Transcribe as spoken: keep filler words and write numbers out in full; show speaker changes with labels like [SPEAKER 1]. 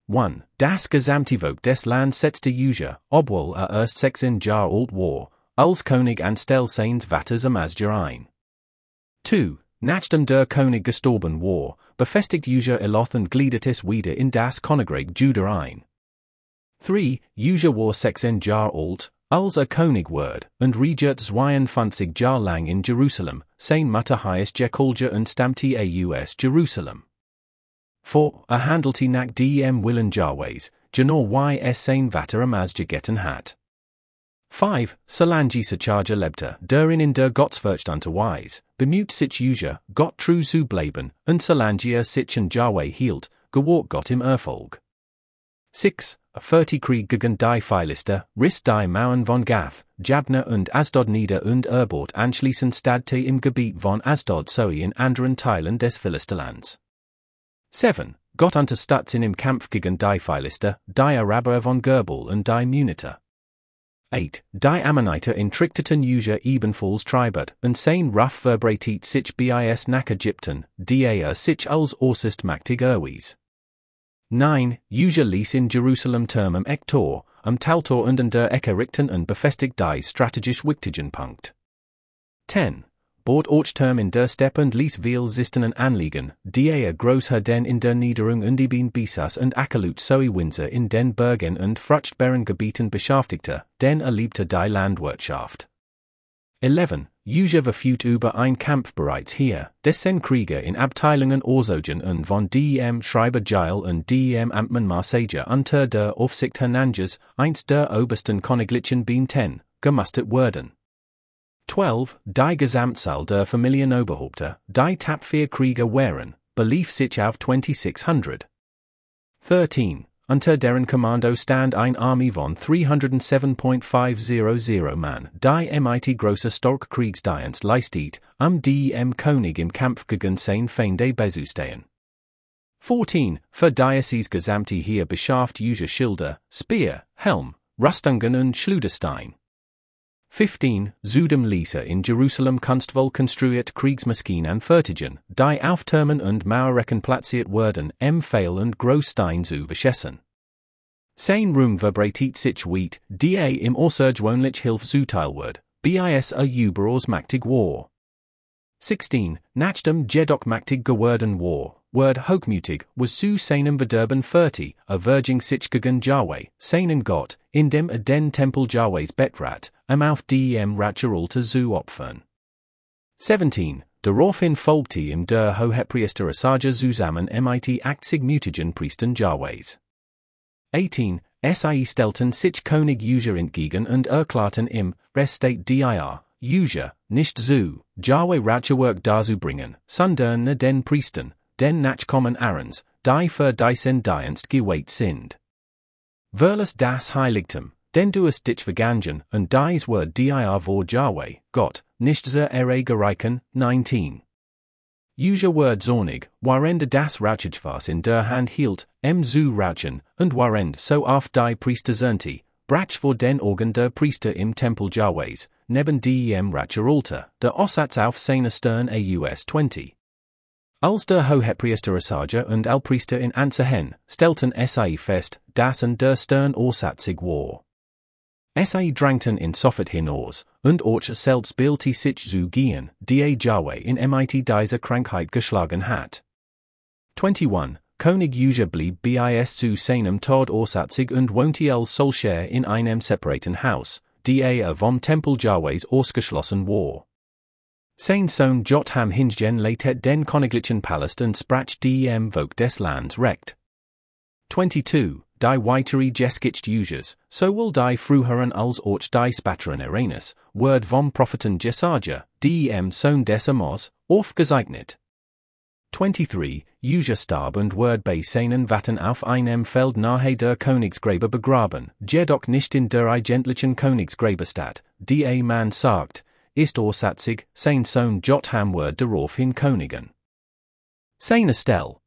[SPEAKER 1] one. Das Gesamtvolk des Landes setzte User, obwohl er erst sechzehn Jahre alt war, als König anstelle seines Vaters am Masjid ein. zwei. Nachdem der König gestorben war, befestigt User Eloth und gliedert es wieder in das Königreich Juda ein. drei. User war sechzehn Jahre alt, als er König ward, und regiert zweiundfünfzig Jahre lang in Jerusalem, sein Mutter heißt Jekolja und stammte aus Jerusalem. vier. Er handelte nach dem Willen Jahwes, genau wie es sein Vater am Masjid getan hat. fünf. Solange Charge lebte, darin in der Gottsverstand Weise, bemüht sich User, Gott true zu bleiben, und solange er sich an Jahwe hielt, gewahrt Gott im Erfolg. sechs. vierzig Krieg gegen die Philister, riss die Mauern von Gath, Jabna und Asdod nieder und erbot anschließend Stadte im Gebiet von Asdod sowie in anderen Teilen des Philisterlands. sieben. Gott unterstützte im Kampf gegen die Philister, die Araber von Gerbel und die Muniter. acht. Die Ammoniter intrikteten User ebenfalls Treibert, und sein Ruff verbreitet sich bis nach Ägypten, die er sich als äußerst mächtig erwies. neun. User ließ in Jerusalem Türme am Ecktor, am Taltor und an der Ecke richten und befestigt die strategisch wichtigen Punkt. zehn. Bot Orchtürm in der Steppe und ließ viel Zistenen anliegen, die er großer denn in der Niederung und Ibn Bisas und Akalut sowie Windsor in den Bergen und fruchtbaren Gebieten beschäftigte, denn er liebte die Landwirtschaft. elf. User verfügt über ein Kampf bereits hier, dessen Krieger in Abteilungen Orsogen und von dem Schreiber Jael und dem Amtmann Marsager unter der Aufsicht Hernanges, eins der obersten Königlichen Benten, gemustert wurden. zwölf. Die Gesamtzahl der Familienoberhäupter, die tapfer Krieger waren, belief sich auf zweitausendsechshundert. dreizehn. Unter deren Kommando stand ein Armee von dreihundertsieben Komma fünfhundert Mann, die mit großer stark Kriegsdienst leistet, um dem König im Kampf gegen sein Feinde beizustehen. vierzehn. Für Diocese gesamte hier beschafft User Schilder, Speer, Helm, Rüstungen und Schleuderstein. fünfzehn. Zudem ließ er in Jerusalem kunstvoll konstruiert Kriegsmaschinen fertigen, die auf Türmen und Mauerrecken platziert wurden, um Pfeil und Großstein zu verschießen. Sein Ruhm verbreitet sich weit, die er im außergewöhnlich Hilfe zuteil wird, bis er überaus mächtig war. sechzehn. Nachdem jedoch mächtig geworden war, wird hochmütig, was zu seinem Verderben vierzig, erverging sich gegen Jahwe, seinen Gott, indem er den Tempel Jahwes betrat, um auf dem Ratscheralte zu opfern. siebzehn. Daraufhin folgte ihm der Hohepriester Asaja zusammen mit achtzig mütigen Priestern Jahwes. achtzehn. Sie stellten sich König User entgegen und erklärten im Restate dir, User, nicht zu, Jahwe Ratschwerk darzubringen, sondern nur den Priestern, den Nachkommen Aarons, die für diesen Dienst geweiht sind. Verlass das Heiligtum, denn du hast dich vergangen, und dies wird dir vor Jahwe, Gott, nicht sehr erreichen. neunzehn. User wird zornig, warend das Ratschetwas in der Hand hielt, em zu ratschen, und warend so oft die Priester zernte, brach vor den Augen der Priester im Tempel Jahwes, neben dem Ratscheralte, der Aussatz auf seine Stirn aus zwanzig. Als der Hohepriester Asaja und Allpriester in Ansehen, stellten sie fest, dass an der Stirn aussatzig war. Sie drängten in Soffit hinaus, und auch selbst bildete sich zu gehen, die Jahwe in mit dieser Krankheit geschlagen hat. einundzwanzig. König User blieb bis zu seinem Tod aussatzig und wohnte als solcher in einem separaten Haus, die er vom Tempel Jahwes ausgeschlossen war. Sein Sohn Jotham hingegen leitet den königlichen Palast und sprach dem Volk des Landes recht. zweiundzwanzig. Die weitere Geschichte Users, sowohl die früheren als auch die späteren Ereignis, wird vom Propheten Jesaja, dem Sohn des Amos, aufgezeichnet. dreiundzwanzig. User starb und wird bei seinen Watten auf einem Feld nahe der Königsgräber begraben, jedoch nicht in der eigentlichen Königsgräberstadt, die a man sagt, ist aussatzig, sein Sohn Jotham wird daraufhin Königen. Seine Stelle,